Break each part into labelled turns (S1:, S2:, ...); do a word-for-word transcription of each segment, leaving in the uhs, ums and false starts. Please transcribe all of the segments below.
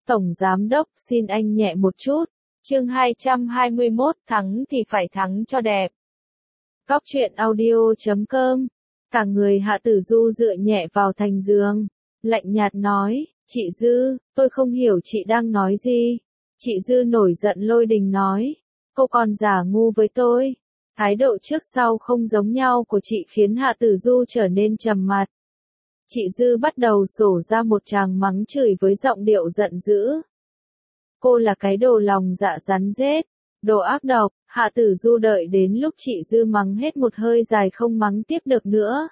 S1: Tổng Giám Đốc, xin anh nhẹ một chút. Chương hai trăm hai mươi mốt, thắng thì phải thắng cho đẹp. Cóc truyện audio chấm com. Cả người Hạ Tử Du dựa nhẹ vào thành giường, lạnh nhạt nói, chị Dư, tôi không hiểu chị đang nói gì. Chị Dư nổi giận lôi đình nói, cô còn giả ngu với tôi. Thái độ trước sau không giống nhau của chị khiến Hạ Tử Du trở nên trầm mặt. Chị Dư bắt đầu sổ ra một tràng mắng chửi với giọng điệu giận dữ. Cô là cái đồ lòng dạ rắn rết, đồ ác độc. Hạ Tử Du đợi đến lúc chị Dư mắng hết một hơi dài không mắng tiếp được nữa.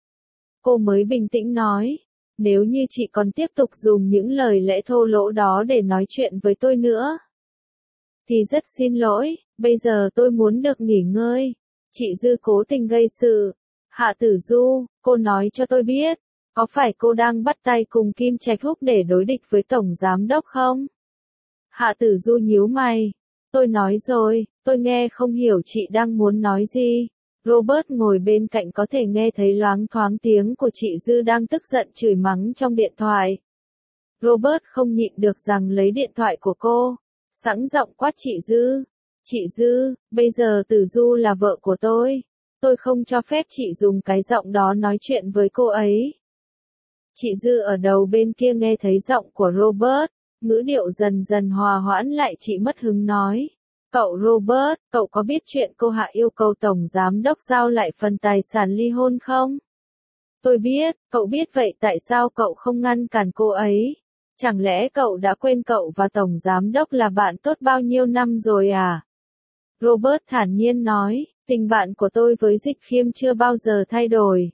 S1: Cô mới bình tĩnh nói, nếu như chị còn tiếp tục dùng những lời lẽ thô lỗ đó để nói chuyện với tôi nữa, thì rất xin lỗi, bây giờ tôi muốn được nghỉ ngơi. Chị Dư cố tình gây sự. Hạ Tử Du, cô nói cho tôi biết, có phải cô đang bắt tay cùng Kim Trạch Húc để đối địch với Tổng Giám Đốc không? Hạ Tử Du nhíu mày. Tôi nói rồi, tôi nghe không hiểu chị đang muốn nói gì. Robert ngồi bên cạnh có thể nghe thấy loáng thoáng tiếng của chị Dư đang tức giận chửi mắng trong điện thoại. Robert không nhịn được rằng lấy điện thoại của cô, sẵn giọng quát chị Dư. Chị Dư, bây giờ Tử Du là vợ của tôi. Tôi không cho phép chị dùng cái giọng đó nói chuyện với cô ấy. Chị Dư ở đầu bên kia nghe thấy giọng của Robert, ngữ điệu dần dần hòa hoãn lại, chị mất hứng nói. Cậu Robert, cậu có biết chuyện cô Hạ yêu cầu Tổng Giám Đốc giao lại phần tài sản ly hôn không? Tôi biết, cậu biết vậy tại sao cậu không ngăn cản cô ấy? Chẳng lẽ cậu đã quên cậu và Tổng Giám Đốc là bạn tốt bao nhiêu năm rồi à? Robert thản nhiên nói, tình bạn của tôi với Dịch Khiêm chưa bao giờ thay đổi.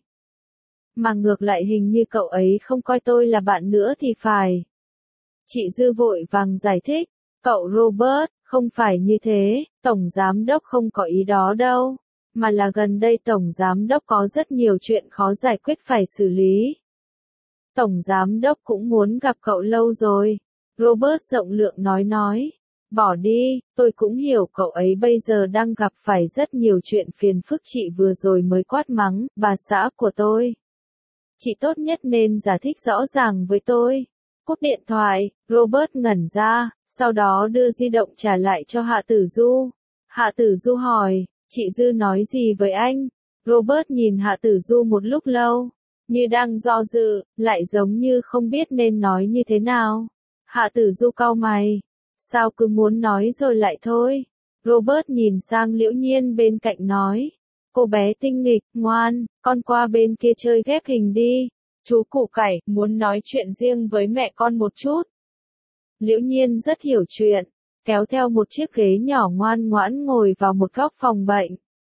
S1: Mà ngược lại hình như cậu ấy không coi tôi là bạn nữa thì phải. Chị Dư vội vàng giải thích, cậu Robert, không phải như thế, Tổng Giám Đốc không có ý đó đâu, mà là gần đây Tổng Giám Đốc có rất nhiều chuyện khó giải quyết phải xử lý. Tổng Giám Đốc cũng muốn gặp cậu lâu rồi. Robert rộng lượng nói nói, bỏ đi, tôi cũng hiểu cậu ấy bây giờ đang gặp phải rất nhiều chuyện phiền phức. Chị vừa rồi mới quát mắng bà xã của tôi. Chị tốt nhất nên giải thích rõ ràng với tôi. Cúp điện thoại, Robert ngẩn ra, sau đó đưa di động trả lại cho Hạ Tử Du. Hạ Tử Du hỏi, chị Dư nói gì với anh? Robert nhìn Hạ Tử Du một lúc lâu, như đang do dự, lại giống như không biết nên nói như thế nào. Hạ Tử Du cau mày, sao cứ muốn nói rồi lại thôi? Robert nhìn sang Liễu Nhiên bên cạnh nói, cô bé tinh nghịch, ngoan, con qua bên kia chơi ghép hình đi. Chú Củ Cải, muốn nói chuyện riêng với mẹ con một chút. Liễu Nhiên rất hiểu chuyện, kéo theo một chiếc ghế nhỏ ngoan ngoãn ngồi vào một góc phòng bệnh.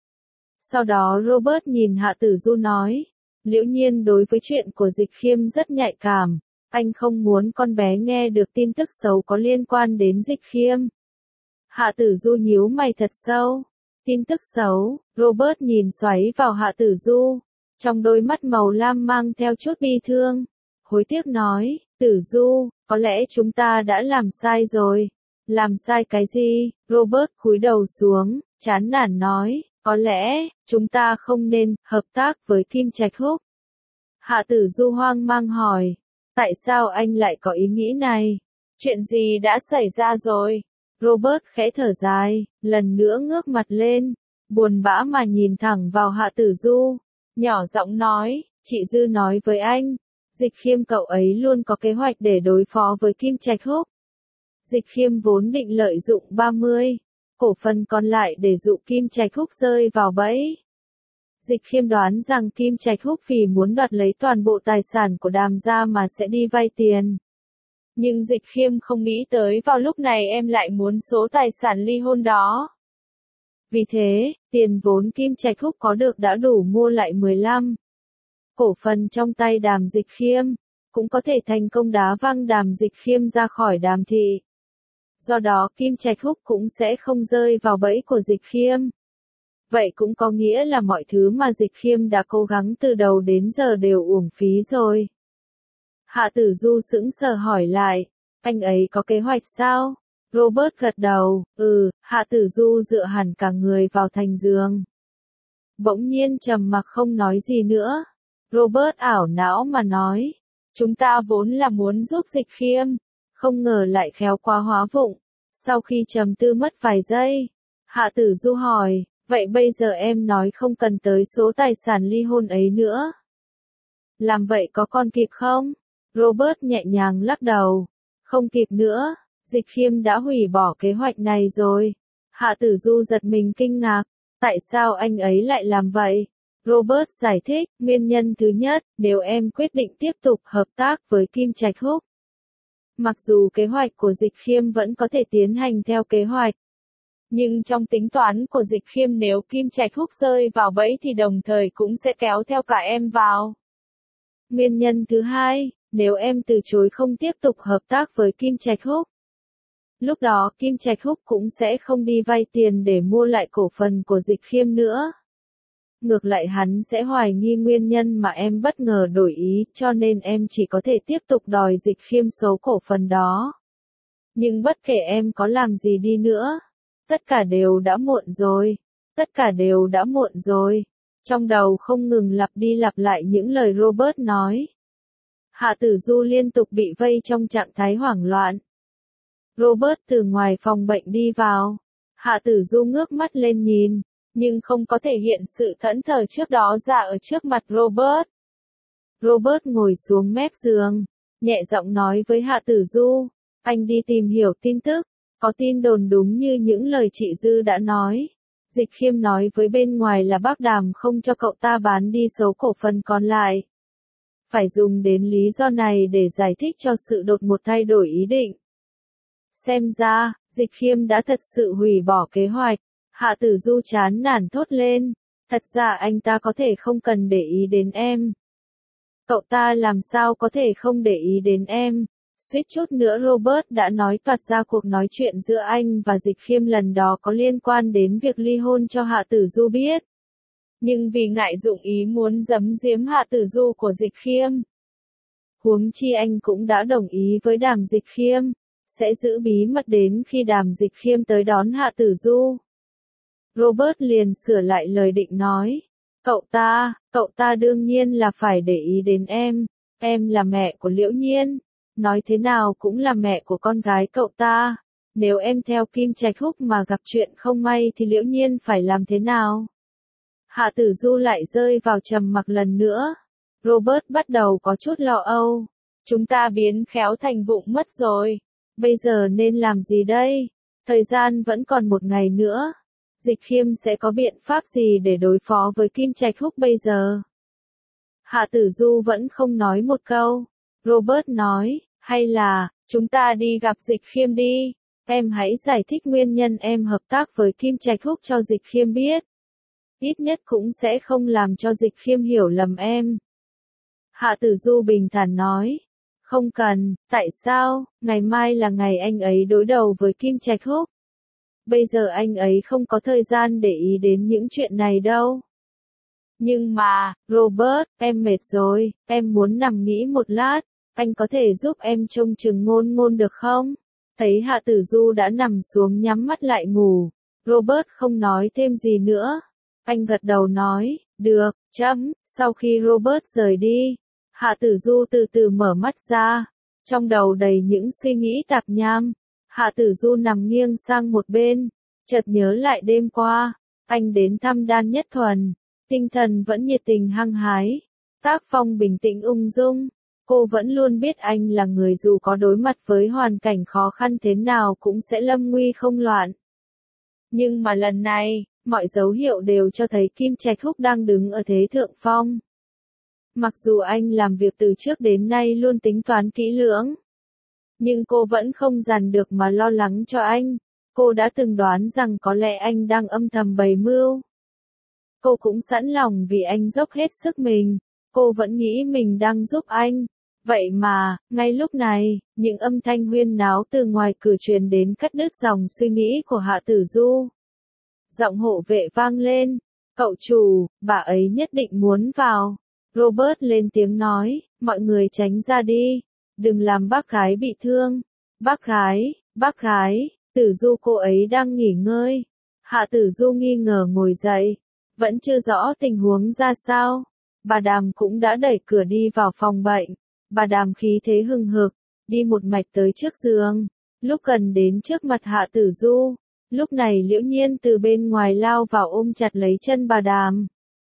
S1: Sau đó Robert nhìn Hạ Tử Du nói, Liễu Nhiên đối với chuyện của Dịch Khiêm rất nhạy cảm, anh không muốn con bé nghe được tin tức xấu có liên quan đến Dịch Khiêm. Hạ Tử Du nhíu mày thật sâu. Tin tức xấu, Robert nhìn xoáy vào Hạ Tử Du. Trong đôi mắt màu lam mang theo chút bi thương, hối tiếc nói, Tử Du, có lẽ chúng ta đã làm sai rồi. Làm sai cái gì? Robert cúi đầu xuống, chán nản nói, có lẽ, chúng ta không nên hợp tác với Kim Trạch Húc. Hạ Tử Du hoang mang hỏi, tại sao anh lại có ý nghĩ này? Chuyện gì đã xảy ra rồi? Robert khẽ thở dài, lần nữa ngước mặt lên, buồn bã mà nhìn thẳng vào Hạ Tử Du. Nhỏ giọng nói, chị Dư nói với anh, Dịch Khiêm cậu ấy luôn có kế hoạch để đối phó với Kim Trạch Húc. Dịch Khiêm vốn định lợi dụng ba mươi cổ phần còn lại để dụ Kim Trạch Húc rơi vào bẫy. Dịch Khiêm đoán rằng Kim Trạch Húc vì muốn đoạt lấy toàn bộ tài sản của Đàm gia mà sẽ đi vay tiền. Nhưng Dịch Khiêm không nghĩ tới vào lúc này em lại muốn số tài sản ly hôn đó. Vì thế, tiền vốn Kim Trạch Húc có được đã đủ mua lại mười lăm cổ phần trong tay Đàm Dịch Khiêm, cũng có thể thành công đá văng Đàm Dịch Khiêm ra khỏi Đàm thị. Do đó Kim Trạch Húc cũng sẽ không rơi vào bẫy của Dịch Khiêm. Vậy cũng có nghĩa là mọi thứ mà Dịch Khiêm đã cố gắng từ đầu đến giờ đều uổng phí rồi. Hạ Tử Du sững sờ hỏi lại, anh ấy có kế hoạch sao? Robert gật đầu, ừ, Hạ Tử Du dựa hẳn cả người vào thành giường. Bỗng nhiên trầm mặc không nói gì nữa. Robert ảo não mà nói, chúng ta vốn là muốn giúp Dịch Khiêm, không ngờ lại khéo quá hóa vụng. Sau khi trầm tư mất vài giây, Hạ Tử Du hỏi, vậy bây giờ em nói không cần tới số tài sản ly hôn ấy nữa. Làm vậy có còn kịp không? Robert nhẹ nhàng lắc đầu. Không kịp nữa, Dịch Khiêm đã hủy bỏ kế hoạch này rồi. Hạ Tử Du giật mình kinh ngạc. Tại sao anh ấy lại làm vậy? Robert giải thích, nguyên nhân thứ nhất, nếu em quyết định tiếp tục hợp tác với Kim Trạch Húc. Mặc dù kế hoạch của Dịch Khiêm vẫn có thể tiến hành theo kế hoạch. Nhưng trong tính toán của Dịch Khiêm nếu Kim Trạch Húc rơi vào bẫy thì đồng thời cũng sẽ kéo theo cả em vào. Nguyên nhân thứ hai, nếu em từ chối không tiếp tục hợp tác với Kim Trạch Húc. Lúc đó Kim Trạch Húc cũng sẽ không đi vay tiền để mua lại cổ phần của Dịch Khiêm nữa. Ngược lại hắn sẽ hoài nghi nguyên nhân mà em bất ngờ đổi ý, cho nên em chỉ có thể tiếp tục đòi Dịch Khiêm số cổ phần đó. Nhưng bất kể em có làm gì đi nữa, tất cả đều đã muộn rồi, tất cả đều đã muộn rồi. Trong đầu không ngừng lặp đi lặp lại những lời Robert nói. Hạ Tử Du liên tục bị vây trong trạng thái hoảng loạn. Robert từ ngoài phòng bệnh đi vào. Hạ Tử Du ngước mắt lên nhìn, nhưng không có thể hiện sự thẫn thờ trước đó ra ở trước mặt Robert. Robert ngồi xuống mép giường, nhẹ giọng nói với Hạ Tử Du, anh đi tìm hiểu tin tức, có tin đồn đúng như những lời chị Dư đã nói. Dịch Khiêm nói với bên ngoài là bác Đàm không cho cậu ta bán đi số cổ phần còn lại. Phải dùng đến lý do này để giải thích cho sự đột ngột thay đổi ý định. Xem ra, Dịch Khiêm đã thật sự hủy bỏ kế hoạch. Hạ Tử Du chán nản thốt lên. Thật ra anh ta có thể không cần để ý đến em. Cậu ta làm sao có thể không để ý đến em. Suýt chút nữa Robert đã nói toạc ra cuộc nói chuyện giữa anh và Dịch Khiêm lần đó có liên quan đến việc ly hôn cho Hạ Tử Du biết. Nhưng vì ngại dụng ý muốn giấm giếm Hạ Tử Du của Dịch Khiêm. Huống chi anh cũng đã đồng ý với Đàm Dịch Khiêm, sẽ giữ bí mật đến khi Đàm Dịch Khiêm tới đón Hạ Tử Du. Robert liền sửa lại lời định nói. Cậu ta, cậu ta đương nhiên là phải để ý đến em, em là mẹ của Liễu Nhiên. Nói thế nào cũng là mẹ của con gái cậu ta. Nếu em theo Kim Trạch Húc mà gặp chuyện không may thì Liễu Nhiên phải làm thế nào? Hạ Tử Du lại rơi vào trầm mặc lần nữa. Robert bắt đầu có chút lo âu. Chúng ta biến khéo thành vụng mất rồi. Bây giờ nên làm gì đây? Thời gian vẫn còn một ngày nữa. Dịch Khiêm sẽ có biện pháp gì để đối phó với Kim Trạch Húc bây giờ? Hạ Tử Du vẫn không nói một câu. Robert nói, hay là, chúng ta đi gặp Dịch Khiêm đi. Em hãy giải thích nguyên nhân em hợp tác với Kim Trạch Húc cho Dịch Khiêm biết. Ít nhất cũng sẽ không làm cho Dịch Khiêm hiểu lầm em. Hạ Tử Du bình thản nói. Không cần, tại sao, ngày mai là ngày anh ấy đối đầu với Kim Trạch Húc. Bây giờ anh ấy không có thời gian để ý đến những chuyện này đâu. Nhưng mà, Robert, em mệt rồi, em muốn nằm nghỉ một lát, anh có thể giúp em trông chừng Ngôn Ngôn được không? Thấy Hạ Tử Du đã nằm xuống nhắm mắt lại ngủ, Robert không nói thêm gì nữa. Anh gật đầu nói, được, chấm. Sau khi Robert rời đi, Hạ Tử Du từ từ mở mắt ra, trong đầu đầy những suy nghĩ tạp nham. Hạ Tử Du nằm nghiêng sang một bên, chợt nhớ lại đêm qua, anh đến thăm Đan Nhất Thuần, tinh thần vẫn nhiệt tình hăng hái, tác phong bình tĩnh ung dung. Cô vẫn luôn biết anh là người dù có đối mặt với hoàn cảnh khó khăn thế nào cũng sẽ lâm nguy không loạn. Nhưng mà lần này, mọi dấu hiệu đều cho thấy Kim Trạch Húc đang đứng ở thế thượng phong. Mặc dù anh làm việc từ trước đến nay luôn tính toán kỹ lưỡng, nhưng cô vẫn không dằn được mà lo lắng cho anh. Cô đã từng đoán rằng có lẽ anh đang âm thầm bày mưu. Cô cũng sẵn lòng vì anh dốc hết sức mình. Cô vẫn nghĩ mình đang giúp anh. Vậy mà, ngay lúc này, những âm thanh huyên náo từ ngoài cửa truyền đến cắt đứt dòng suy nghĩ của Hạ Tử Du. Giọng hộ vệ vang lên. Cậu chủ, bà ấy nhất định muốn vào. Robert lên tiếng nói, mọi người tránh ra đi. Đừng làm bác gái bị thương. Bác gái, bác gái, Tử Du cô ấy đang nghỉ ngơi. Hạ Tử Du nghi ngờ ngồi dậy. Vẫn chưa rõ tình huống ra sao. Bà Đàm cũng đã đẩy cửa đi vào phòng bệnh. Bà Đàm khí thế hừng hực, đi một mạch tới trước giường. Lúc gần đến trước mặt Hạ Tử Du, lúc này Liễu Nhiên từ bên ngoài lao vào ôm chặt lấy chân bà Đàm.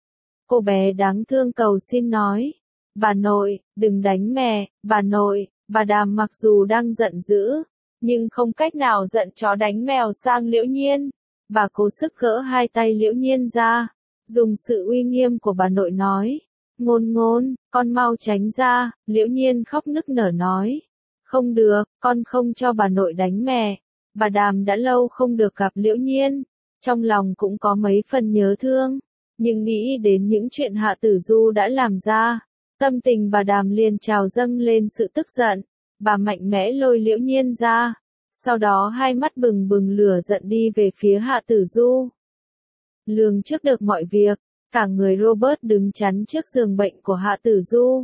S1: Cô bé đáng thương cầu xin nói, bà nội, đừng đánh mẹ, bà nội. Bà Đàm mặc dù đang giận dữ, nhưng không cách nào giận chó đánh mèo sang Liễu Nhiên. Bà cố sức gỡ hai tay Liễu Nhiên ra, dùng sự uy nghiêm của bà nội nói, Ngôn Ngôn, con mau tránh ra. Liễu Nhiên khóc nức nở nói, không được, con không cho bà nội đánh mẹ. Bà Đàm đã lâu không được gặp Liễu Nhiên, trong lòng cũng có mấy phần nhớ thương, nhưng nghĩ đến những chuyện Hạ Tử Du đã làm ra, tâm tình bà Đàm liền trào dâng lên sự tức giận. Bà mạnh mẽ lôi Liễu Nhiên ra, sau đó hai mắt bừng bừng lửa giận đi về phía Hạ Tử Du. Lường trước được mọi việc, cả người Robert đứng chắn trước giường bệnh của Hạ Tử Du.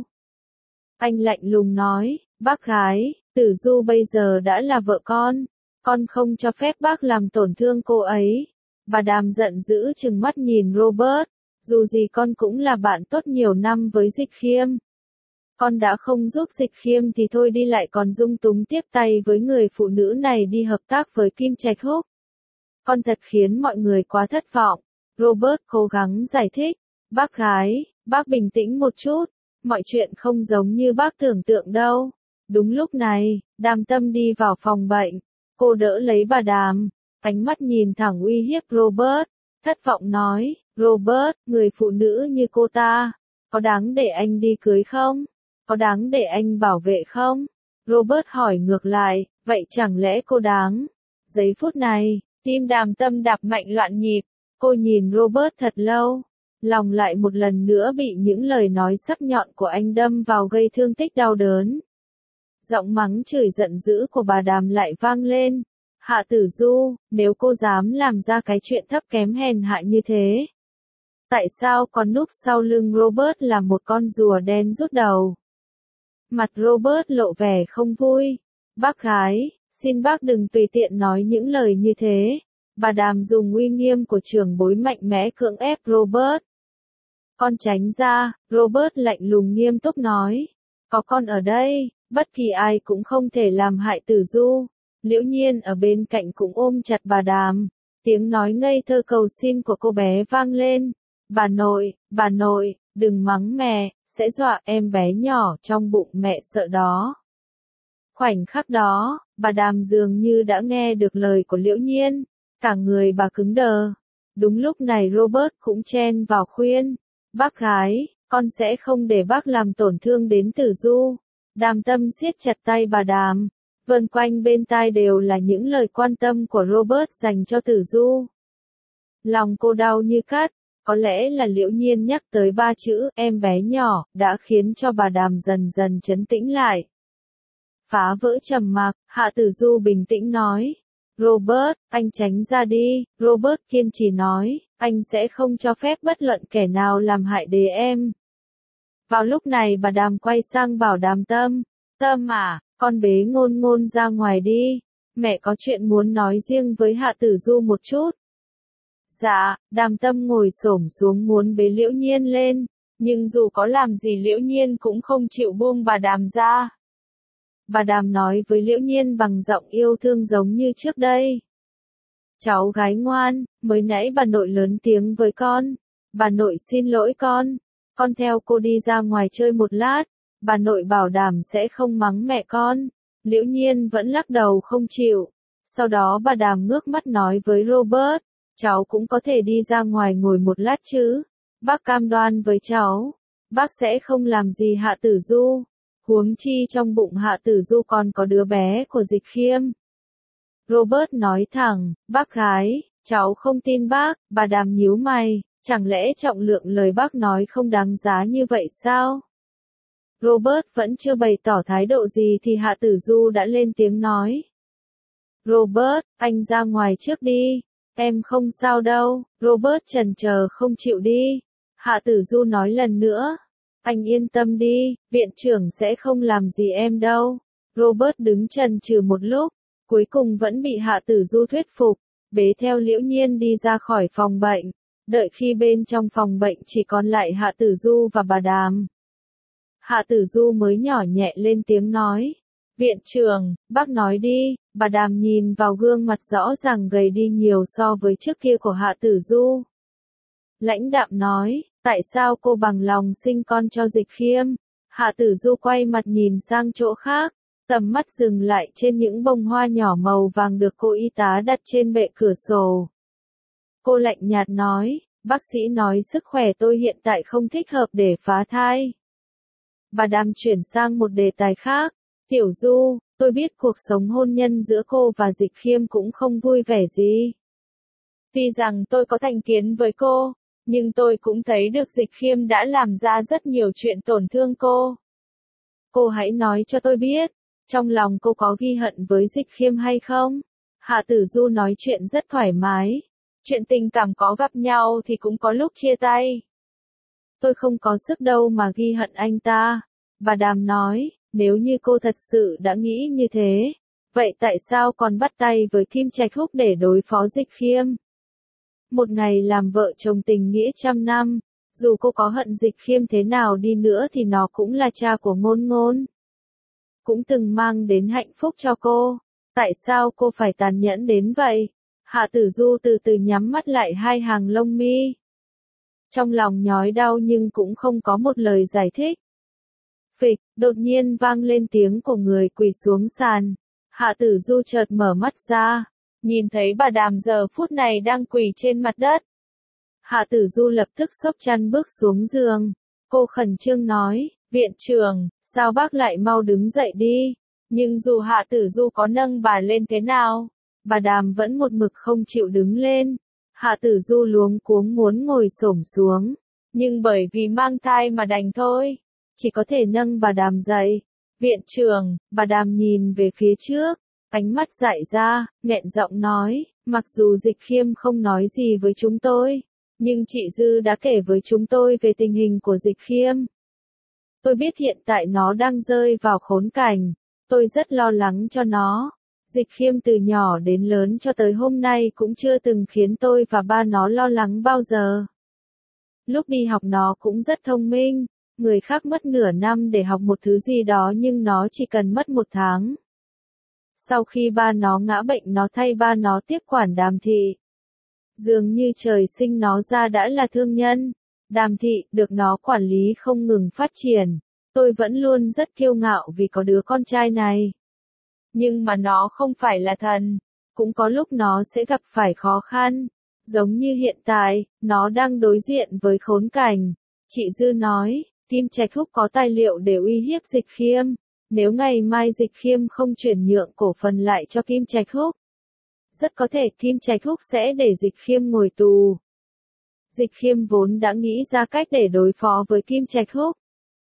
S1: Anh lạnh lùng nói, bác gái, Tử Du bây giờ đã là vợ con, con không cho phép bác làm tổn thương cô ấy. Bà Đàm giận dữ trừng mắt nhìn Robert, dù gì con cũng là bạn tốt nhiều năm với Dịch Khiêm. Con đã không giúp Dịch Khiêm thì thôi đi lại còn dung túng tiếp tay với người phụ nữ này đi hợp tác với Kim Trạch Húc. Con thật khiến mọi người quá thất vọng. Robert cố gắng giải thích, bác gái, bác bình tĩnh một chút, mọi chuyện không giống như bác tưởng tượng đâu. Đúng lúc này, Đàm Tâm đi vào phòng bệnh, cô đỡ lấy bà Đàm, ánh mắt nhìn thẳng uy hiếp Robert, thất vọng nói, Robert, người phụ nữ như cô ta, có đáng để anh đi cưới không? Có đáng để anh bảo vệ không? Robert hỏi ngược lại, vậy chẳng lẽ cô đáng? Giây phút này, tim Đàm Tâm đạp mạnh loạn nhịp, cô nhìn Robert thật lâu, lòng lại một lần nữa bị những lời nói sắc nhọn của anh đâm vào gây thương tích đau đớn. Giọng mắng chửi giận dữ của bà Đàm lại vang lên, Hạ Tử Du, nếu cô dám làm ra cái chuyện thấp kém hèn hạ như thế, tại sao còn núp sau lưng Robert là một con rùa đen rút đầu? Mặt Robert lộ vẻ không vui. Bác gái, xin bác đừng tùy tiện nói những lời như thế. Bà Đàm dùng uy nghiêm của trưởng bối mạnh mẽ cưỡng ép Robert. Con tránh ra, Robert lạnh lùng nghiêm túc nói. Có con ở đây, bất kỳ ai cũng không thể làm hại Tử Du. Liễu Nhiên ở bên cạnh cũng ôm chặt bà Đàm. Tiếng nói ngây thơ cầu xin của cô bé vang lên. Bà nội, bà nội, đừng mắng mẹ, sẽ dọa em bé nhỏ trong bụng mẹ sợ đó. Khoảnh khắc đó, bà Đàm dường như đã nghe được lời của Liễu Nhiên, cả người bà cứng đờ. Đúng lúc này Robert cũng chen vào khuyên, bác gái, con sẽ không để bác làm tổn thương đến Tử Du. Đàm Tâm siết chặt tay bà Đàm, vần quanh bên tai đều là những lời quan tâm của Robert dành cho Tử Du. Lòng cô đau như cắt. Có lẽ là Liễu Nhiên nhắc tới ba chữ em bé nhỏ đã khiến cho bà Đàm dần dần trấn tĩnh lại. Phá vỡ trầm mặc, Hạ Tử Du bình tĩnh nói. Robert, anh tránh ra đi. Robert kiên trì nói, anh sẽ không cho phép bất luận kẻ nào làm hại đế em. Vào lúc này bà Đàm quay sang bảo Đàm Tâm. Tâm à, con bế Ngôn Ngôn ra ngoài đi. Mẹ có chuyện muốn nói riêng với Hạ Tử Du một chút. Dạ, Đàm Tâm ngồi xổm xuống muốn bế Liễu Nhiên lên, nhưng dù có làm gì Liễu Nhiên cũng không chịu buông bà Đàm ra. Bà Đàm nói với Liễu Nhiên bằng giọng yêu thương giống như trước đây. Cháu gái ngoan, mới nãy bà nội lớn tiếng với con. Bà nội xin lỗi con. Con theo cô đi ra ngoài chơi một lát. Bà nội bảo đảm sẽ không mắng mẹ con. Liễu Nhiên vẫn lắc đầu không chịu. Sau đó bà Đàm ngước mắt nói với Robert. Cháu cũng có thể đi ra ngoài ngồi một lát chứ. Bác cam đoan với cháu. Bác sẽ không làm gì Hạ Tử Du. Huống chi trong bụng Hạ Tử Du còn có đứa bé của Dịch Khiêm. Robert nói thẳng, bác gái, cháu không tin bác. Bà Đàm nhíu mày, chẳng lẽ trọng lượng lời bác nói không đáng giá như vậy sao? Robert vẫn chưa bày tỏ thái độ gì thì Hạ Tử Du đã lên tiếng nói. Robert, anh ra ngoài trước đi. Em không sao đâu. Robert chần chờ không chịu đi. Hạ Tử Du nói lần nữa. Anh yên tâm đi, viện trưởng sẽ không làm gì em đâu. Robert đứng chần chừ một lúc, cuối cùng vẫn bị Hạ Tử Du thuyết phục, bế theo Liễu Nhiên đi ra khỏi phòng bệnh. Đợi khi bên trong phòng bệnh chỉ còn lại Hạ Tử Du và bà Đàm. Hạ Tử Du mới nhỏ nhẹ lên tiếng nói. Viện trưởng, bác nói đi, bà Đàm nhìn vào gương mặt rõ ràng gầy đi nhiều so với trước kia của Hạ Tử Du. Lãnh đạm nói, tại sao cô bằng lòng sinh con cho Dịch Khiêm? Hạ Tử Du quay mặt nhìn sang chỗ khác, tầm mắt dừng lại trên những bông hoa nhỏ màu vàng được cô y tá đặt trên bệ cửa sổ. Cô lạnh nhạt nói, bác sĩ nói sức khỏe tôi hiện tại không thích hợp để phá thai. Bà Đàm chuyển sang một đề tài khác, Tiểu Du, tôi biết cuộc sống hôn nhân giữa cô và Dịch Khiêm cũng không vui vẻ gì. Tuy rằng tôi có thành kiến với cô, nhưng tôi cũng thấy được Dịch Khiêm đã làm ra rất nhiều chuyện tổn thương cô. Cô hãy nói cho tôi biết, trong lòng cô có ghi hận với Dịch Khiêm hay không? Hạ Tử Du nói chuyện rất thoải mái. Chuyện tình cảm có gặp nhau thì cũng có lúc chia tay. Tôi không có sức đâu mà ghi hận anh ta. Bà Đàm nói, nếu như cô thật sự đã nghĩ như thế, vậy tại sao còn bắt tay với Kim Trạch Húc để đối phó Dịch Khiêm? Một ngày làm vợ chồng tình nghĩa trăm năm, dù cô có hận Dịch Khiêm thế nào đi nữa thì nó cũng là cha của Ngôn Ngôn. Cũng từng mang đến hạnh phúc cho cô. Tại sao cô phải tàn nhẫn đến vậy? Hạ Tử Du từ từ nhắm mắt lại hai hàng lông mi. Trong lòng nhói đau nhưng cũng không có một lời giải thích. Phịch, đột nhiên vang lên tiếng của người quỳ xuống sàn. Hạ Tử Du chợt mở mắt ra, nhìn thấy bà Đàm giờ phút này đang quỳ trên mặt đất. Hạ Tử Du lập tức xốc chăn bước xuống giường. Cô khẩn trương nói, viện trưởng, sao bác lại mau đứng dậy đi. Nhưng dù Hạ Tử Du có nâng bà lên thế nào, bà Đàm vẫn một mực không chịu đứng lên. Hạ Tử Du luống cuống muốn ngồi xổm xuống, nhưng bởi vì mang thai mà đành thôi, chỉ có thể nâng bà Đàm dậy. Viện trưởng, bà Đàm nhìn về phía trước, ánh mắt dại ra, nghẹn giọng nói, mặc dù Dịch Khiêm không nói gì với chúng tôi, nhưng chị Dư đã kể với chúng tôi về tình hình của Dịch Khiêm. Tôi biết hiện tại nó đang rơi vào khốn cảnh, tôi rất lo lắng cho nó. Dịch Khiêm từ nhỏ đến lớn cho tới hôm nay cũng chưa từng khiến tôi và ba nó lo lắng bao giờ. Lúc đi học nó cũng rất thông minh, người khác mất nửa năm để học một thứ gì đó nhưng nó chỉ cần mất một tháng. Sau khi ba nó ngã bệnh nó thay ba nó tiếp quản Đàm Thị. Dường như trời sinh nó ra đã là thương nhân. Đàm Thị được nó quản lý không ngừng phát triển. Tôi vẫn luôn rất kiêu ngạo vì có đứa con trai này. Nhưng mà nó không phải là thần, cũng có lúc nó sẽ gặp phải khó khăn, giống như hiện tại, nó đang đối diện với khốn cảnh. Chị Dư nói, Kim Trạch Húc có tài liệu để uy hiếp Dịch Khiêm, nếu ngày mai Dịch Khiêm không chuyển nhượng cổ phần lại cho Kim Trạch Húc, rất có thể Kim Trạch Húc sẽ để Dịch Khiêm ngồi tù. Dịch Khiêm vốn đã nghĩ ra cách để đối phó với Kim Trạch Húc.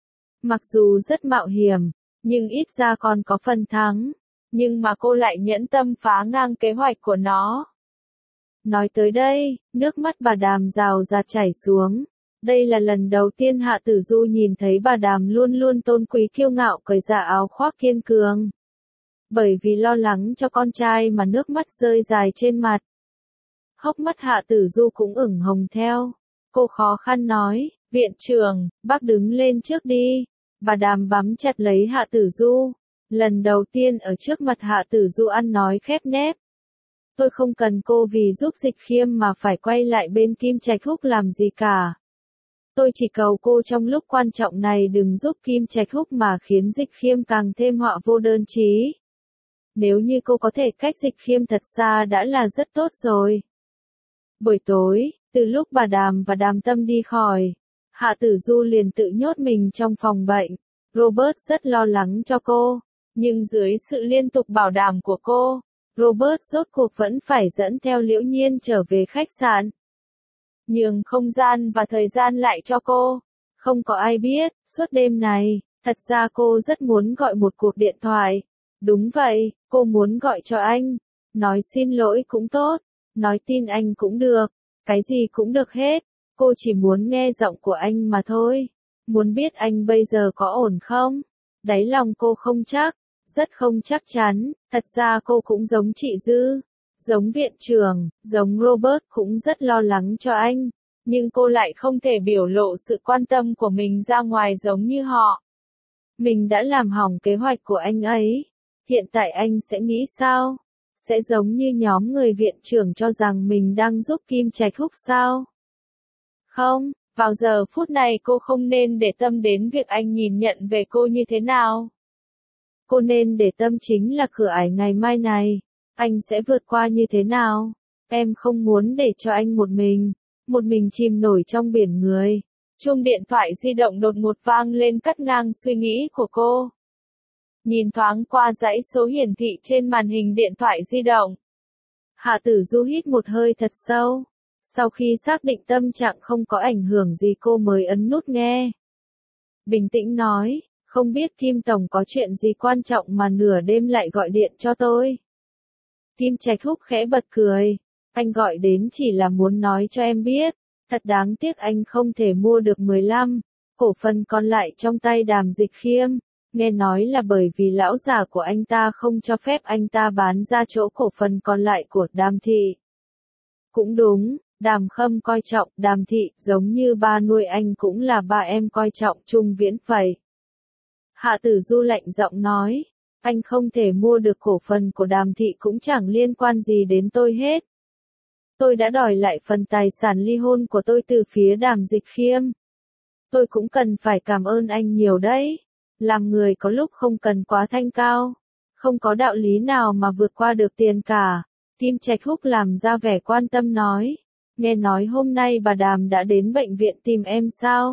S1: Mặc dù rất mạo hiểm, nhưng ít ra còn có phần thắng. Nhưng mà cô lại nhẫn tâm phá ngang kế hoạch của nó. Nói tới đây, nước mắt bà Đàm rào rạt chảy xuống. Đây là lần đầu tiên Hạ Tử Du nhìn thấy bà Đàm luôn luôn tôn quý kiêu ngạo cởi ra áo khoác kiên cường. Bởi vì lo lắng cho con trai mà nước mắt rơi dài trên mặt. Hốc mắt Hạ Tử Du cũng ửng hồng theo. Cô khó khăn nói, viện trưởng, bác đứng lên trước đi. Bà Đàm bám chặt lấy Hạ Tử Du. Lần đầu tiên ở trước mặt Hạ Tử Du ăn nói khép nép. Tôi không cần cô vì giúp Dịch Khiêm mà phải quay lại bên Kim Trạch Húc làm gì cả. Tôi chỉ cầu cô trong lúc quan trọng này đừng giúp Kim Trạch Húc mà khiến Dịch Khiêm càng thêm họa vô đơn chí. Nếu như cô có thể cách Dịch Khiêm thật xa đã là rất tốt rồi. Buổi tối, từ lúc bà Đàm và Đàm Tâm đi khỏi, Hạ Tử Du liền tự nhốt mình trong phòng bệnh. Robert rất lo lắng cho cô. Nhưng dưới sự liên tục bảo đảm của cô, Robert rốt cuộc vẫn phải dẫn theo Liễu Nhiên trở về khách sạn. Nhường không gian và thời gian lại cho cô. Không có ai biết, suốt đêm này, thật ra cô rất muốn gọi một cuộc điện thoại. Đúng vậy, cô muốn gọi cho anh. Nói xin lỗi cũng tốt, nói tin anh cũng được, cái gì cũng được hết. Cô chỉ muốn nghe giọng của anh mà thôi. Muốn biết anh bây giờ có ổn không? Đáy lòng cô không chắc. Rất không chắc chắn, thật ra cô cũng giống chị Dư, giống viện trưởng, giống Robert cũng rất lo lắng cho anh, nhưng cô lại không thể biểu lộ sự quan tâm của mình ra ngoài giống như họ. Mình đã làm hỏng kế hoạch của anh ấy, Hiện tại anh sẽ nghĩ sao? Sẽ giống như nhóm người viện trưởng cho rằng mình đang giúp Kim Trạch Húc sao? Không, vào giờ phút này cô không nên để tâm đến việc anh nhìn nhận về cô như thế nào. Cô nên để tâm chính là cửa ải ngày mai này, anh sẽ vượt qua như thế nào. Em không muốn để cho anh một mình, một mình chìm nổi trong biển người. Chuông điện thoại di động đột ngột vang lên cắt ngang suy nghĩ của cô. Nhìn thoáng qua dãy số hiển thị trên màn hình điện thoại di động. Hạ Tử Du hít một hơi thật sâu. Sau khi xác định tâm trạng không có ảnh hưởng gì cô mới ấn nút nghe. Bình tĩnh nói, không biết Kim Tổng có chuyện gì quan trọng mà nửa đêm lại gọi điện cho tôi. Kim Trạch Húc khẽ bật cười. Anh gọi đến chỉ là muốn nói cho em biết. Thật đáng tiếc anh không thể mua được mười lăm cổ phần còn lại trong tay Đàm Dịch Khiêm. Nghe nói là bởi vì lão già của anh ta không cho phép anh ta bán ra chỗ cổ phần còn lại của Đàm Thị. Cũng đúng, Đàm Khâm coi trọng Đàm Thị giống như ba nuôi anh cũng là ba em coi trọng Trung Viễn vậy. Hạ Tử Du lạnh giọng nói, anh không thể mua được cổ phần của Đàm Thị cũng chẳng liên quan gì đến tôi hết. Tôi đã đòi lại phần tài sản ly hôn của tôi từ phía Đàm Dịch Khiêm. Tôi cũng cần phải cảm ơn anh nhiều đấy. Làm người có lúc không cần quá thanh cao. Không có đạo lý nào mà vượt qua được tiền cả. Kim Trạch Húc làm ra vẻ quan tâm nói. Nghe nói hôm nay bà Đàm đã đến bệnh viện tìm em sao?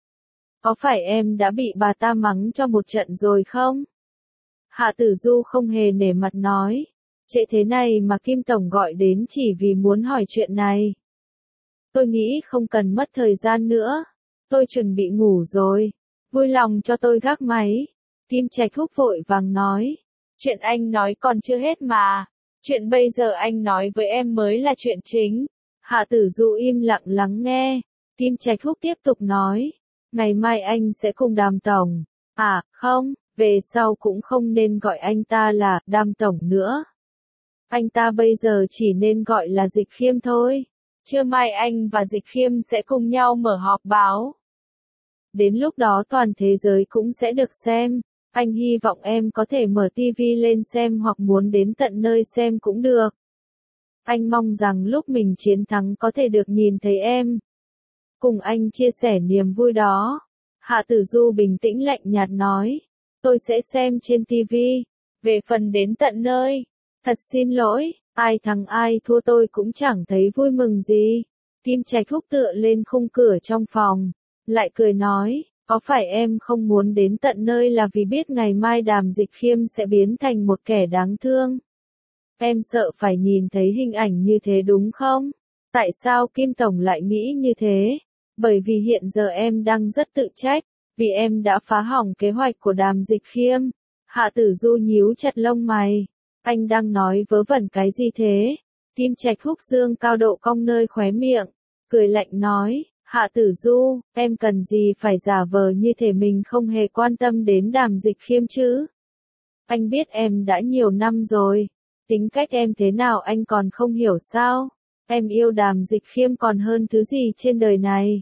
S1: Có phải em đã bị bà ta mắng cho một trận rồi không? Hạ Tử Du không hề nể mặt nói. Trễ thế này mà Kim Tổng gọi đến chỉ vì muốn hỏi chuyện này. Tôi nghĩ không cần mất thời gian nữa. Tôi chuẩn bị ngủ rồi. Vui lòng cho tôi gác máy. Kim Trạch Húc vội vàng nói. Chuyện anh nói còn chưa hết mà. Chuyện bây giờ anh nói với em mới là chuyện chính. Hạ Tử Du im lặng lắng nghe. Kim Trạch Húc tiếp tục nói. Ngày mai anh sẽ cùng Đàm Tổng. À, không, về sau cũng không nên gọi anh ta là Đàm Tổng nữa. Anh ta bây giờ chỉ nên gọi là Dịch Khiêm thôi. Trưa mai anh và Dịch Khiêm sẽ cùng nhau mở họp báo. Đến lúc đó toàn thế giới cũng sẽ được xem. Anh hy vọng em có thể mở tivi lên xem hoặc muốn đến tận nơi xem cũng được. Anh mong rằng lúc mình chiến thắng có thể được nhìn thấy em. Cùng anh chia sẻ niềm vui đó. Hạ Tử Du bình tĩnh lạnh nhạt nói. Tôi sẽ xem trên tivi. Về phần đến tận nơi. Thật xin lỗi, ai thắng ai thua tôi cũng chẳng thấy vui mừng gì. Kim Trạch Húc tựa lên khung cửa trong phòng. Lại cười nói, có phải em không muốn đến tận nơi là vì biết ngày mai Đàm Dịch Khiêm sẽ biến thành một kẻ đáng thương? Em sợ phải nhìn thấy hình ảnh như thế đúng không? Tại sao Kim Tổng lại nghĩ như thế? Bởi vì hiện giờ em đang rất tự trách, vì em đã phá hỏng kế hoạch của Đàm Dịch Khiêm. Hạ Tử Du nhíu chặt lông mày. Anh đang nói vớ vẩn cái gì thế? Kim Trạch Húc dương cao độ cong nơi khóe miệng, cười lạnh nói, Hạ Tử Du, em cần gì phải giả vờ như thể mình không hề quan tâm đến Đàm Dịch Khiêm chứ? Anh biết em đã nhiều năm rồi, tính cách em thế nào anh còn không hiểu sao? Em yêu Đàm Dịch Khiêm còn hơn thứ gì trên đời này.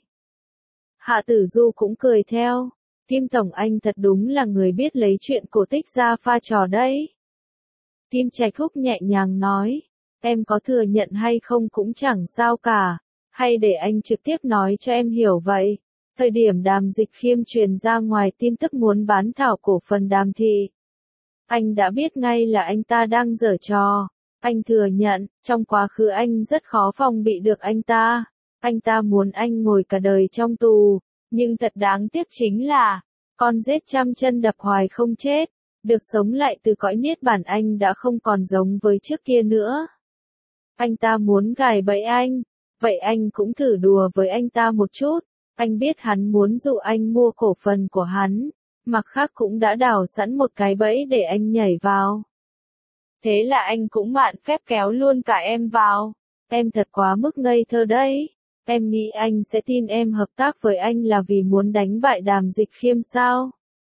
S1: Hạ Tử Du cũng cười theo, Kim Tổng anh thật đúng là người biết lấy chuyện cổ tích ra pha trò đấy. Kim Trạch Húc nhẹ nhàng nói, em có thừa nhận hay không cũng chẳng sao cả, hay để anh trực tiếp nói cho em hiểu vậy. Thời điểm Đàm Dịch Khiêm truyền ra ngoài tin tức muốn bán thảo cổ phần Đàm Thị, anh đã biết ngay là anh ta đang giở trò. Anh thừa nhận, trong quá khứ anh rất khó phòng bị được anh ta. Anh ta muốn anh ngồi cả đời trong tù, nhưng thật đáng tiếc chính là, con rết trăm chân đập hoài không chết. Được sống lại từ cõi niết bàn anh đã không còn giống với trước kia nữa. Anh ta muốn gài bẫy anh, vậy anh cũng thử đùa với anh ta một chút. Anh biết hắn muốn dụ anh mua cổ phần của hắn, mặt khác cũng đã đào sẵn một cái bẫy để anh nhảy vào. Thế là anh cũng mạn phép kéo luôn cả em vào. Em thật quá mức ngây thơ đấy. Em nghĩ anh sẽ tin em hợp tác với anh là vì muốn đánh bại Đàm Dịch Khiêm sao?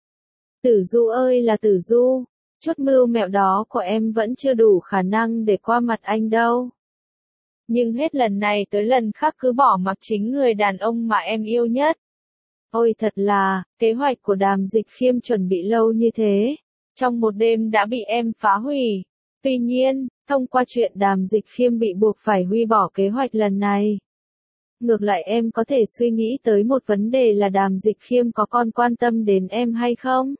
S1: Tử Du ơi là Tử Du, chút mưu mẹo đó của em vẫn chưa đủ khả năng để qua mặt anh đâu. Nhưng hết lần này tới lần khác cứ bỏ mặc chính người đàn ông mà em yêu nhất. Ôi thật là, kế hoạch của Đàm Dịch Khiêm chuẩn bị lâu như thế, trong một đêm đã bị em phá hủy. Tuy nhiên, thông qua chuyện Đàm Dịch Khiêm bị buộc phải huy bỏ kế hoạch lần này, ngược lại em có thể suy nghĩ tới một vấn đề là Đàm Dịch Khiêm có còn quan tâm đến em hay không?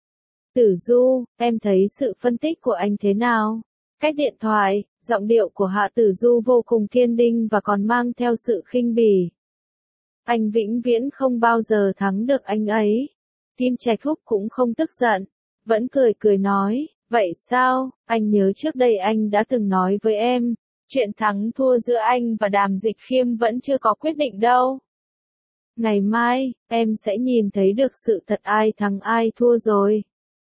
S1: Tử Du, em thấy sự phân tích của anh thế nào? Cách điện thoại, giọng điệu của Hạ Tử Du vô cùng kiên định và còn mang theo sự khinh bỉ. Anh vĩnh viễn không bao giờ thắng được anh ấy. Kim Trạch Húc cũng không tức giận, vẫn cười cười nói, vậy sao, anh nhớ trước đây anh đã từng nói với em, chuyện thắng thua giữa anh và Đàm Dịch Khiêm vẫn chưa có quyết định đâu. Ngày mai, em sẽ nhìn thấy được sự thật ai thắng ai thua rồi.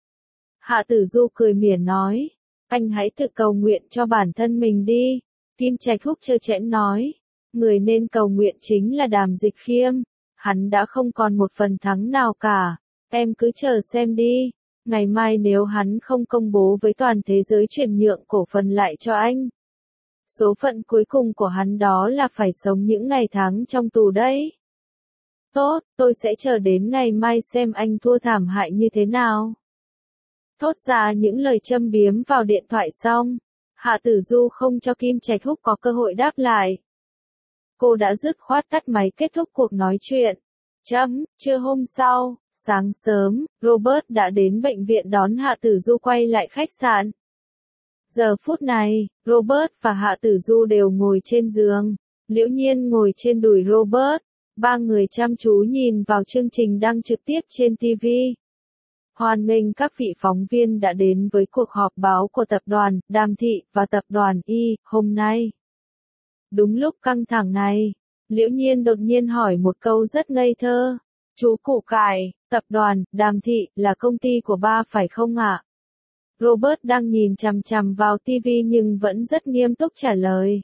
S1: Hạ Tử Du cười mỉa nói, anh hãy tự cầu nguyện cho bản thân mình đi. Kim Trạch Húc trơ trẽn nói, người nên cầu nguyện chính là Đàm Dịch Khiêm, hắn đã không còn một phần thắng nào cả, em cứ chờ xem đi, ngày mai nếu hắn không công bố với toàn thế giới chuyển nhượng cổ phần lại cho anh. Số phận cuối cùng của hắn đó là phải sống những ngày tháng trong tù đấy. Tốt, tôi sẽ chờ đến ngày mai xem anh thua thảm hại như thế nào. Thốt ra những lời châm biếm vào điện thoại xong, Hạ Tử Du không cho Kim Trạch Húc có cơ hội đáp lại. Cô đã dứt khoát tắt máy kết thúc cuộc nói chuyện. Chấm, trưa hôm sau, sáng sớm, Robert đã đến bệnh viện đón Hạ Tử Du quay lại khách sạn. Giờ phút này, Robert và Hạ Tử Du đều ngồi trên giường, Liễu Nhiên ngồi trên đùi Robert, ba người chăm chú nhìn vào chương trình đăng trực tiếp trên ti vi. Hoan nghênh các vị phóng viên đã đến với cuộc họp báo của tập đoàn Đàm Thị và tập đoàn Y hôm nay. Đúng lúc căng thẳng này, Liễu Nhiên đột nhiên hỏi một câu rất ngây thơ. Chú Củ Cải, tập đoàn Đàm Thị là công ty của ba phải không ạ? Robert đang nhìn chằm chằm vào ti vi nhưng vẫn rất nghiêm túc trả lời.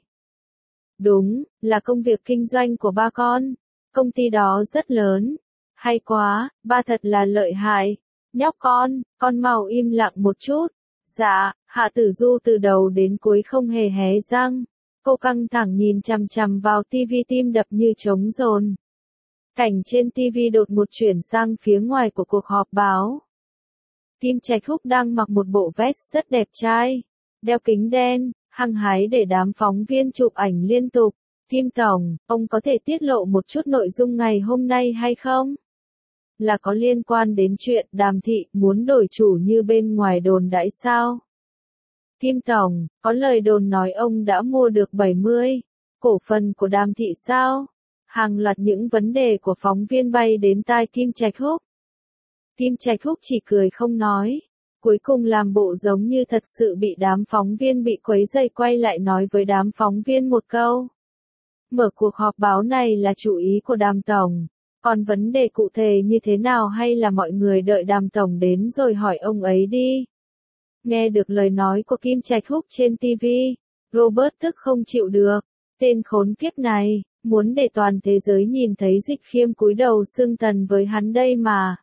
S1: Đúng, là công việc kinh doanh của ba con. Công ty đó rất lớn. Hay quá, ba thật là lợi hại. Nhóc con, con mau im lặng một chút. Dạ, Hạ Tử Du từ đầu đến cuối không hề hé răng. Cô căng thẳng nhìn chằm chằm vào ti vi, tim đập như trống dồn. Cảnh trên ti vi đột ngột chuyển sang phía ngoài của cuộc họp báo. Kim Trạch Húc đang mặc một bộ vest rất đẹp trai, đeo kính đen, hăng hái để đám phóng viên chụp ảnh liên tục. Kim Tổng, ông có thể tiết lộ một chút nội dung ngày hôm nay hay không? Là có liên quan đến chuyện Đàm Thị muốn đổi chủ như bên ngoài đồn đãi sao? Kim Tổng, có lời đồn nói ông đã mua được bảy mươi cổ phần của Đàm Thị sao? Hàng loạt những vấn đề của phóng viên bay đến tai Kim Trạch Húc. Kim Trạch Húc chỉ cười không nói, cuối cùng làm bộ giống như thật sự bị đám phóng viên bị quấy rầy, quay lại nói với đám phóng viên một câu. Mở cuộc họp báo này là chủ ý của Đàm Tổng, còn vấn đề cụ thể như thế nào hay là mọi người đợi Đàm Tổng đến rồi hỏi ông ấy đi. Nghe được lời nói của Kim Trạch Húc trên ti vi, Robert tức không chịu được, tên khốn kiếp này, muốn để toàn thế giới nhìn thấy Dịch Khiêm cúi đầu xưng thần với hắn đây mà.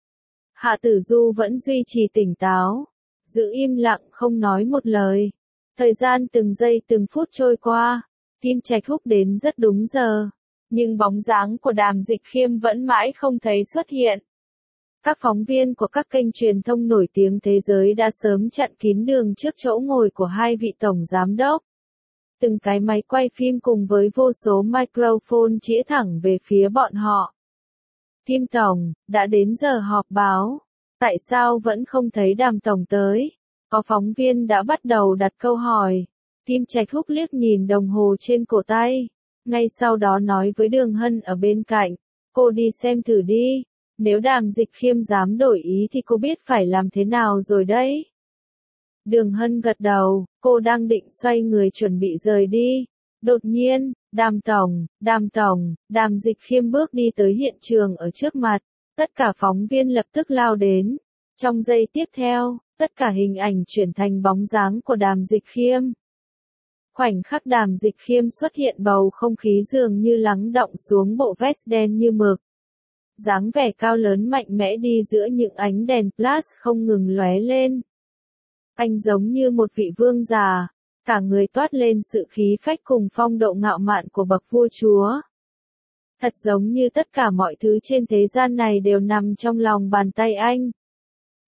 S1: Hạ Tử Du vẫn duy trì tỉnh táo, giữ im lặng không nói một lời. Thời gian từng giây từng phút trôi qua, Kim Trạch Húc đến rất đúng giờ, nhưng bóng dáng của Đàm Dịch Khiêm vẫn mãi không thấy xuất hiện. Các phóng viên của các kênh truyền thông nổi tiếng thế giới đã sớm chặn kín đường trước chỗ ngồi của hai vị tổng giám đốc. Từng cái máy quay phim cùng với vô số microphone chĩa thẳng về phía bọn họ. Kim Tổng, đã đến giờ họp báo. Tại sao vẫn không thấy Đàm Tổng tới? Có phóng viên đã bắt đầu đặt câu hỏi. Kim Trạch Húc liếc nhìn đồng hồ trên cổ tay. Ngay sau đó nói với Đường Hân ở bên cạnh. Cô đi xem thử đi. Nếu Đàm Dịch Khiêm dám đổi ý thì cô biết phải làm thế nào rồi đấy. Đường Hân gật đầu, cô đang định xoay người chuẩn bị rời đi. Đột nhiên, Đàm Tổng, Đàm Tổng, Đàm Dịch Khiêm bước đi tới hiện trường ở trước mặt. Tất cả phóng viên lập tức lao đến. Trong giây tiếp theo, tất cả hình ảnh chuyển thành bóng dáng của Đàm Dịch Khiêm. Khoảnh khắc Đàm Dịch Khiêm xuất hiện, bầu không khí dường như lắng đọng xuống bộ vest đen như mực. Dáng vẻ cao lớn mạnh mẽ đi giữa những ánh đèn flash không ngừng lóe lên. Anh giống như một vị vương già, cả người toát lên sự khí phách cùng phong độ ngạo mạn của bậc vua chúa. Thật giống như tất cả mọi thứ trên thế gian này đều nằm trong lòng bàn tay anh.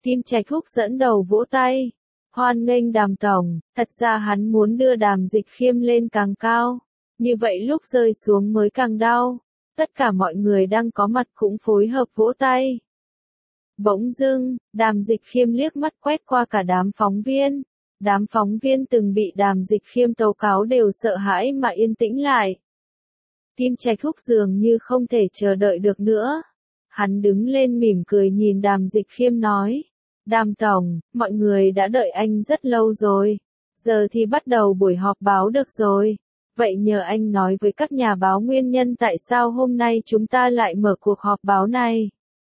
S1: Kim Trạch Húc dẫn đầu vỗ tay. Hoan nghênh Đàm tổng, thật ra hắn muốn đưa Đàm Dịch Khiêm lên càng cao. Như vậy lúc rơi xuống mới càng đau. Tất cả mọi người đang có mặt cũng phối hợp vỗ tay. Bỗng dưng, Đàm Dịch Khiêm liếc mắt quét qua cả đám phóng viên. Đám phóng viên từng bị Đàm Dịch Khiêm tố cáo đều sợ hãi mà yên tĩnh lại. Kim Trạch Húc dường như không thể chờ đợi được nữa. Hắn đứng lên mỉm cười nhìn Đàm Dịch Khiêm nói. Đàm tổng, mọi người đã đợi anh rất lâu rồi. Giờ thì bắt đầu buổi họp báo được rồi. Vậy nhờ anh nói với các nhà báo nguyên nhân tại sao hôm nay chúng ta lại mở cuộc họp báo này.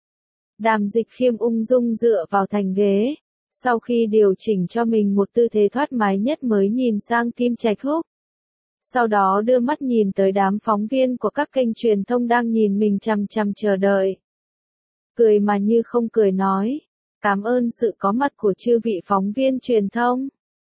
S1: Đàm Dịch Khiêm ung dung dựa vào thành ghế. Sau khi điều chỉnh cho mình một tư thế thoải mái nhất mới nhìn sang Kim Trạch Húc. Sau đó đưa mắt nhìn tới đám phóng viên của các kênh truyền thông đang nhìn mình chằm chằm chờ đợi. Cười mà như không cười nói. Cảm ơn sự có mặt của chư vị phóng viên truyền thông.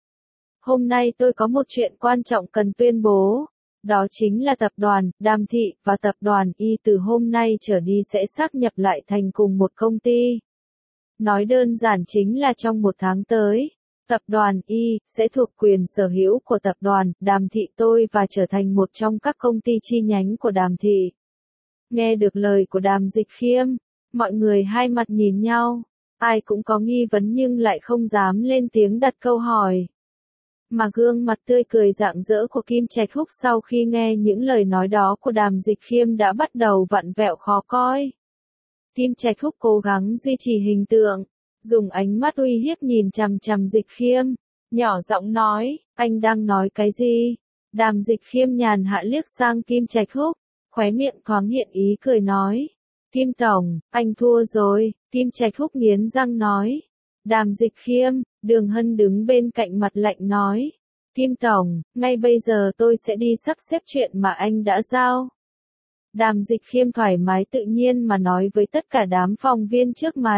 S1: Hôm nay tôi có một chuyện quan trọng cần tuyên bố. Đó chính là tập đoàn Đàm Thị và tập đoàn Y từ hôm nay trở đi sẽ sáp nhập lại thành cùng một công ty. Nói đơn giản chính là trong một tháng tới, tập đoàn Y sẽ thuộc quyền sở hữu của tập đoàn Đàm Thị tôi và trở thành một trong các công ty chi nhánh của Đàm Thị. Nghe được lời của Đàm Dịch Khiêm, mọi người hai mặt nhìn nhau, ai cũng có nghi vấn nhưng lại không dám lên tiếng đặt câu hỏi. Mà gương mặt tươi cười rạng rỡ của Kim Trạch Húc sau khi nghe những lời nói đó của Đàm Dịch Khiêm đã bắt đầu vặn vẹo khó coi. Kim Trạch Húc cố gắng duy trì hình tượng, dùng ánh mắt uy hiếp nhìn chằm chằm Dịch Khiêm, nhỏ giọng nói, anh đang nói cái gì? Đàm Dịch Khiêm nhàn hạ liếc sang Kim Trạch Húc, khóe miệng thoáng hiện ý cười nói, Kim tổng, anh thua rồi. Kim Trạch Húc nghiến răng nói. Đàm Dịch Khiêm, Đường Hân đứng bên cạnh mặt lạnh nói, Kim tổng, ngay bây giờ tôi sẽ đi sắp xếp chuyện mà anh đã giao. Đàm Dịch Khiêm thoải mái tự nhiên mà nói với tất cả đám phóng viên trước mặt.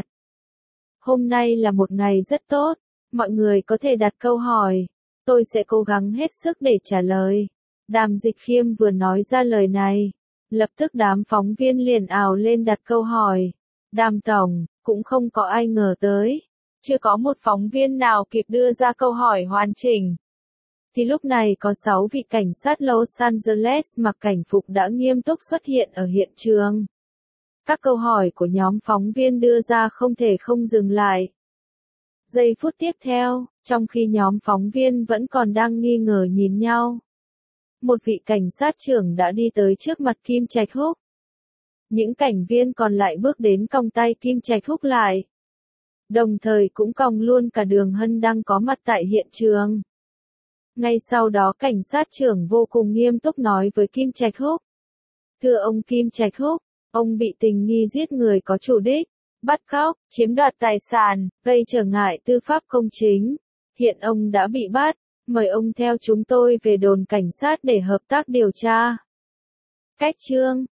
S1: Hôm nay là một ngày rất tốt, mọi người có thể đặt câu hỏi, tôi sẽ cố gắng hết sức để trả lời. Đàm Dịch Khiêm vừa nói ra lời này, lập tức đám phóng viên liền ào lên đặt câu hỏi. Đàm tổng, cũng không có ai ngờ tới, chưa có một phóng viên nào kịp đưa ra câu hỏi hoàn chỉnh. Thì lúc này có sáu vị cảnh sát Los Angeles mặc cảnh phục đã nghiêm túc xuất hiện ở hiện trường. Các câu hỏi của nhóm phóng viên đưa ra không thể không dừng lại. Giây phút tiếp theo, trong khi nhóm phóng viên vẫn còn đang nghi ngờ nhìn nhau, một vị cảnh sát trưởng đã đi tới trước mặt Kim Trạch Húc. Những cảnh viên còn lại bước đến còng tay Kim Trạch Húc lại. Đồng thời cũng còng luôn cả Đường Hân đang có mặt tại hiện trường. Ngay sau đó cảnh sát trưởng vô cùng nghiêm túc nói với Kim Trạch Húc. Thưa ông Kim Trạch Húc, ông bị tình nghi giết người có chủ đích, bắt cóc, chiếm đoạt tài sản, gây trở ngại tư pháp công chính. Hiện ông đã bị bắt, mời ông theo chúng tôi về đồn cảnh sát để hợp tác điều tra. Cách chương